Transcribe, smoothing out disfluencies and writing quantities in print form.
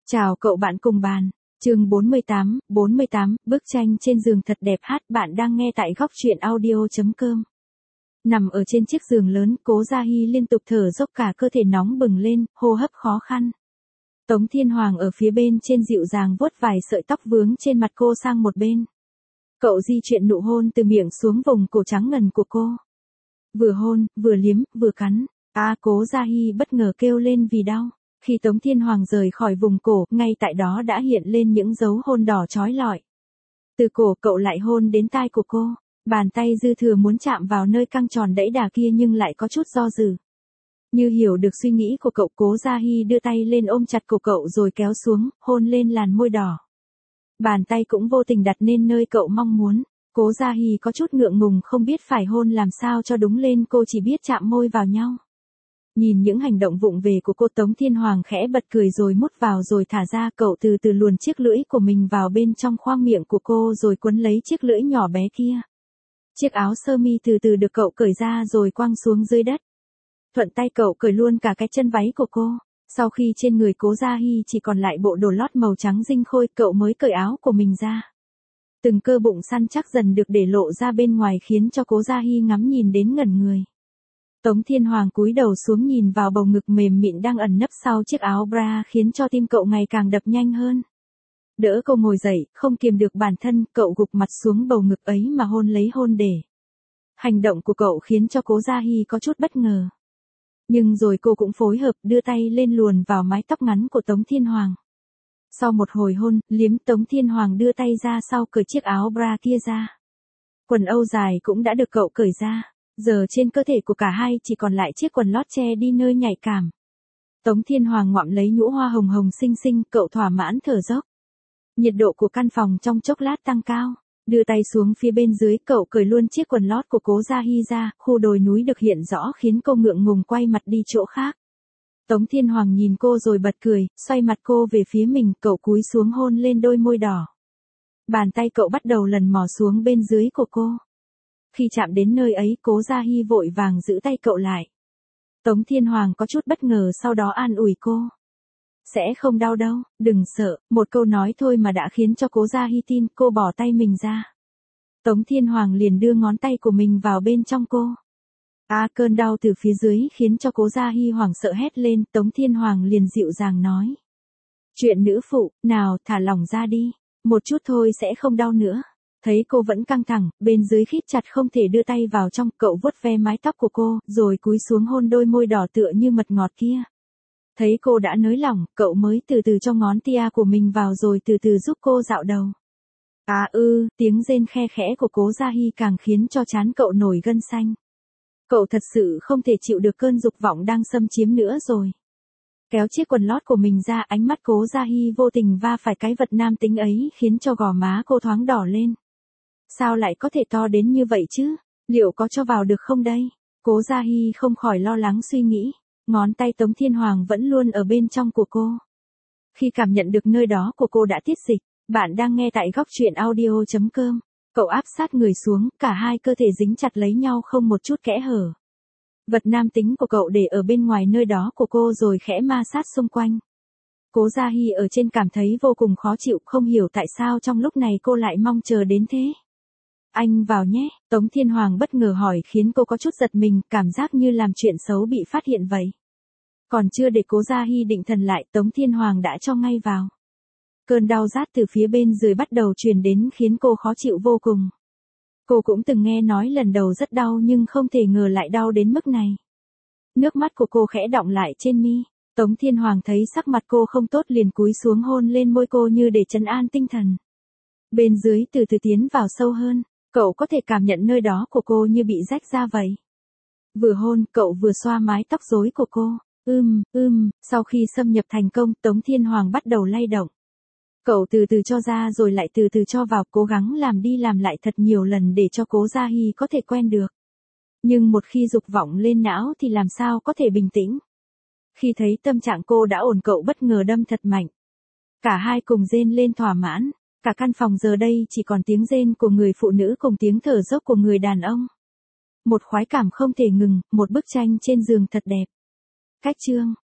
Chào cậu bạn cùng bàn. Chương 48, bức tranh trên giường thật đẹp hát. Bạn đang nghe tại góc truyện audio.com. Nằm ở trên chiếc giường lớn, Cố Gia Hy liên tục thở dốc, cả cơ thể nóng bừng lên, hô hấp khó khăn. Tống Thiên Hoàng ở phía bên trên dịu dàng vuốt vài sợi tóc vướng trên mặt cô sang một bên. Cậu di chuyển nụ hôn từ miệng xuống vùng cổ trắng ngần của cô. Vừa hôn, vừa liếm, vừa cắn. Cố Gia Hy bất ngờ kêu lên vì đau. Khi Tống Thiên Hoàng rời khỏi vùng cổ, ngay tại đó đã hiện lên những dấu hôn đỏ chói lọi. Từ cổ cậu lại hôn đến tai của cô, bàn tay dư thừa muốn chạm vào nơi căng tròn đẫy đà kia nhưng lại có chút do dự. Như hiểu được suy nghĩ của cậu, Cố Gia Hy đưa tay lên ôm chặt cổ cậu rồi kéo xuống, hôn lên làn môi đỏ. Bàn tay cũng vô tình đặt lên nơi cậu mong muốn. Cố Gia Hy có chút ngượng ngùng không biết phải hôn làm sao cho đúng lên, cô chỉ biết chạm môi vào nhau. Nhìn những hành động vụng về của cô, Tống Thiên Hoàng khẽ bật cười rồi mút vào rồi thả ra. Cậu từ từ luồn chiếc lưỡi của mình vào bên trong khoang miệng của cô rồi quấn lấy chiếc lưỡi nhỏ bé kia. Chiếc áo sơ mi từ từ được cậu cởi ra rồi quăng xuống dưới đất. Thuận tay cậu cởi luôn cả cái chân váy của cô. Sau khi trên người Cố Gia Hy chỉ còn lại bộ đồ lót màu trắng dinh khôi, cậu mới cởi áo của mình ra. Từng cơ bụng săn chắc dần được để lộ ra bên ngoài khiến cho Cố Gia Hy ngắm nhìn đến ngẩn người. Tống Thiên Hoàng cúi đầu xuống nhìn vào bầu ngực mềm mịn đang ẩn nấp sau chiếc áo bra khiến cho tim cậu ngày càng đập nhanh hơn. Đỡ cô ngồi dậy, không kiềm được bản thân, cậu gục mặt xuống bầu ngực ấy mà hôn lấy hôn để. Hành động của cậu khiến cho Cố Gia Hy có chút bất ngờ. Nhưng rồi cô cũng phối hợp đưa tay lên luồn vào mái tóc ngắn của Tống Thiên Hoàng. Sau một hồi hôn, liếm, Tống Thiên Hoàng đưa tay ra sau cởi chiếc áo bra kia ra. Quần âu dài cũng đã được cậu cởi ra. Giờ trên cơ thể của cả hai chỉ còn lại chiếc quần lót che đi nơi nhạy cảm. Tống Thiên Hoàng ngoạm lấy nhũ hoa hồng hồng xinh xinh, cậu thỏa mãn thở dốc. Nhiệt độ của căn phòng trong chốc lát tăng cao. Đưa tay xuống phía bên dưới, cậu cởi luôn chiếc quần lót của Cố Gia Hy ra, khu đồi núi được hiện rõ khiến cô ngượng ngùng quay mặt đi chỗ khác. Tống Thiên Hoàng nhìn cô rồi bật cười, xoay mặt cô về phía mình, cậu cúi xuống hôn lên đôi môi đỏ. Bàn tay cậu bắt đầu lần mò xuống bên dưới của cô. Khi chạm đến nơi ấy, Cố Gia Hy vội vàng giữ tay cậu lại. Tống Thiên Hoàng có chút bất ngờ, sau đó an ủi cô. Sẽ không đau đâu, đừng sợ. Một câu nói thôi mà đã khiến cho Cố Gia Hy tin. Cô bỏ tay mình ra. Tống Thiên Hoàng liền đưa ngón tay của mình vào bên trong cô. Cơn đau từ phía dưới khiến cho Cố Gia Hy hoảng sợ hét lên. Tống Thiên Hoàng liền dịu dàng nói. Chuyện nữ phụ, nào thả lỏng ra đi. Một chút thôi sẽ không đau nữa. Thấy cô vẫn căng thẳng, bên dưới khít chặt không thể đưa tay vào trong, cậu vuốt ve mái tóc của cô, rồi cúi xuống hôn đôi môi đỏ tựa như mật ngọt kia. Thấy cô đã nới lỏng, cậu mới từ từ cho ngón tia của mình vào rồi từ từ giúp cô dạo đầu. Tiếng rên khe khẽ của Cố Gia Hy càng khiến cho trán cậu nổi gân xanh. Cậu thật sự không thể chịu được cơn dục vọng đang xâm chiếm nữa rồi. Kéo chiếc quần lót của mình ra, ánh mắt Cố Gia Hy vô tình va phải cái vật nam tính ấy khiến cho gò má cô thoáng đỏ lên. Sao lại có thể to đến như vậy chứ? Liệu có cho vào được không đây? Cố Gia Hy không khỏi lo lắng suy nghĩ. Ngón tay Tống Thiên Hoàng vẫn luôn ở bên trong của cô. Khi cảm nhận được nơi đó của cô đã tiết dịch, bạn đang nghe tại góc truyện audio.com. Cậu áp sát người xuống, cả hai cơ thể dính chặt lấy nhau không một chút kẽ hở. Vật nam tính của cậu để ở bên ngoài nơi đó của cô rồi khẽ ma sát xung quanh. Cố Gia Hy ở trên cảm thấy vô cùng khó chịu, không hiểu tại sao trong lúc này cô lại mong chờ đến thế. Anh vào nhé, Tống Thiên Hoàng bất ngờ hỏi khiến cô có chút giật mình, cảm giác như làm chuyện xấu bị phát hiện vậy. Còn chưa để Cố Gia Hy định thần lại, Tống Thiên Hoàng đã cho ngay vào. Cơn đau rát từ phía bên dưới bắt đầu truyền đến khiến cô khó chịu vô cùng. Cô cũng từng nghe nói lần đầu rất đau nhưng không thể ngờ lại đau đến mức này. Nước mắt của cô khẽ đọng lại trên mi. Tống Thiên Hoàng thấy sắc mặt cô không tốt liền cúi xuống hôn lên môi cô như để trấn an tinh thần. Bên dưới từ từ tiến vào sâu hơn, cậu có thể cảm nhận nơi đó của cô như bị rách ra vậy. Vừa hôn, cậu vừa xoa mái tóc rối của cô. Sau khi xâm nhập thành công, Tống Thiên Hoàng bắt đầu lay động. Cậu từ từ cho ra rồi lại từ từ cho vào, cố gắng làm đi làm lại thật nhiều lần để cho Cố Gia Hy có thể quen được. Nhưng một khi dục vọng lên não thì làm sao có thể bình tĩnh. Khi thấy tâm trạng cô đã ổn, cậu bất ngờ đâm thật mạnh. Cả hai cùng rên lên thỏa mãn. Cả căn phòng giờ đây chỉ còn tiếng rên của người phụ nữ cùng tiếng thở dốc của người đàn ông. Một khoái cảm không thể ngừng, một bức tranh trên giường thật đẹp. Cách chương